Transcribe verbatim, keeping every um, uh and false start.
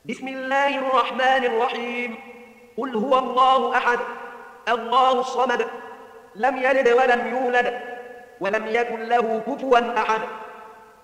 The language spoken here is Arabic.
بسم الله الرحمن الرحيم. قل هو الله أحد الله الصمد لم يلد ولم يولد ولم يكن له كفوا أحد.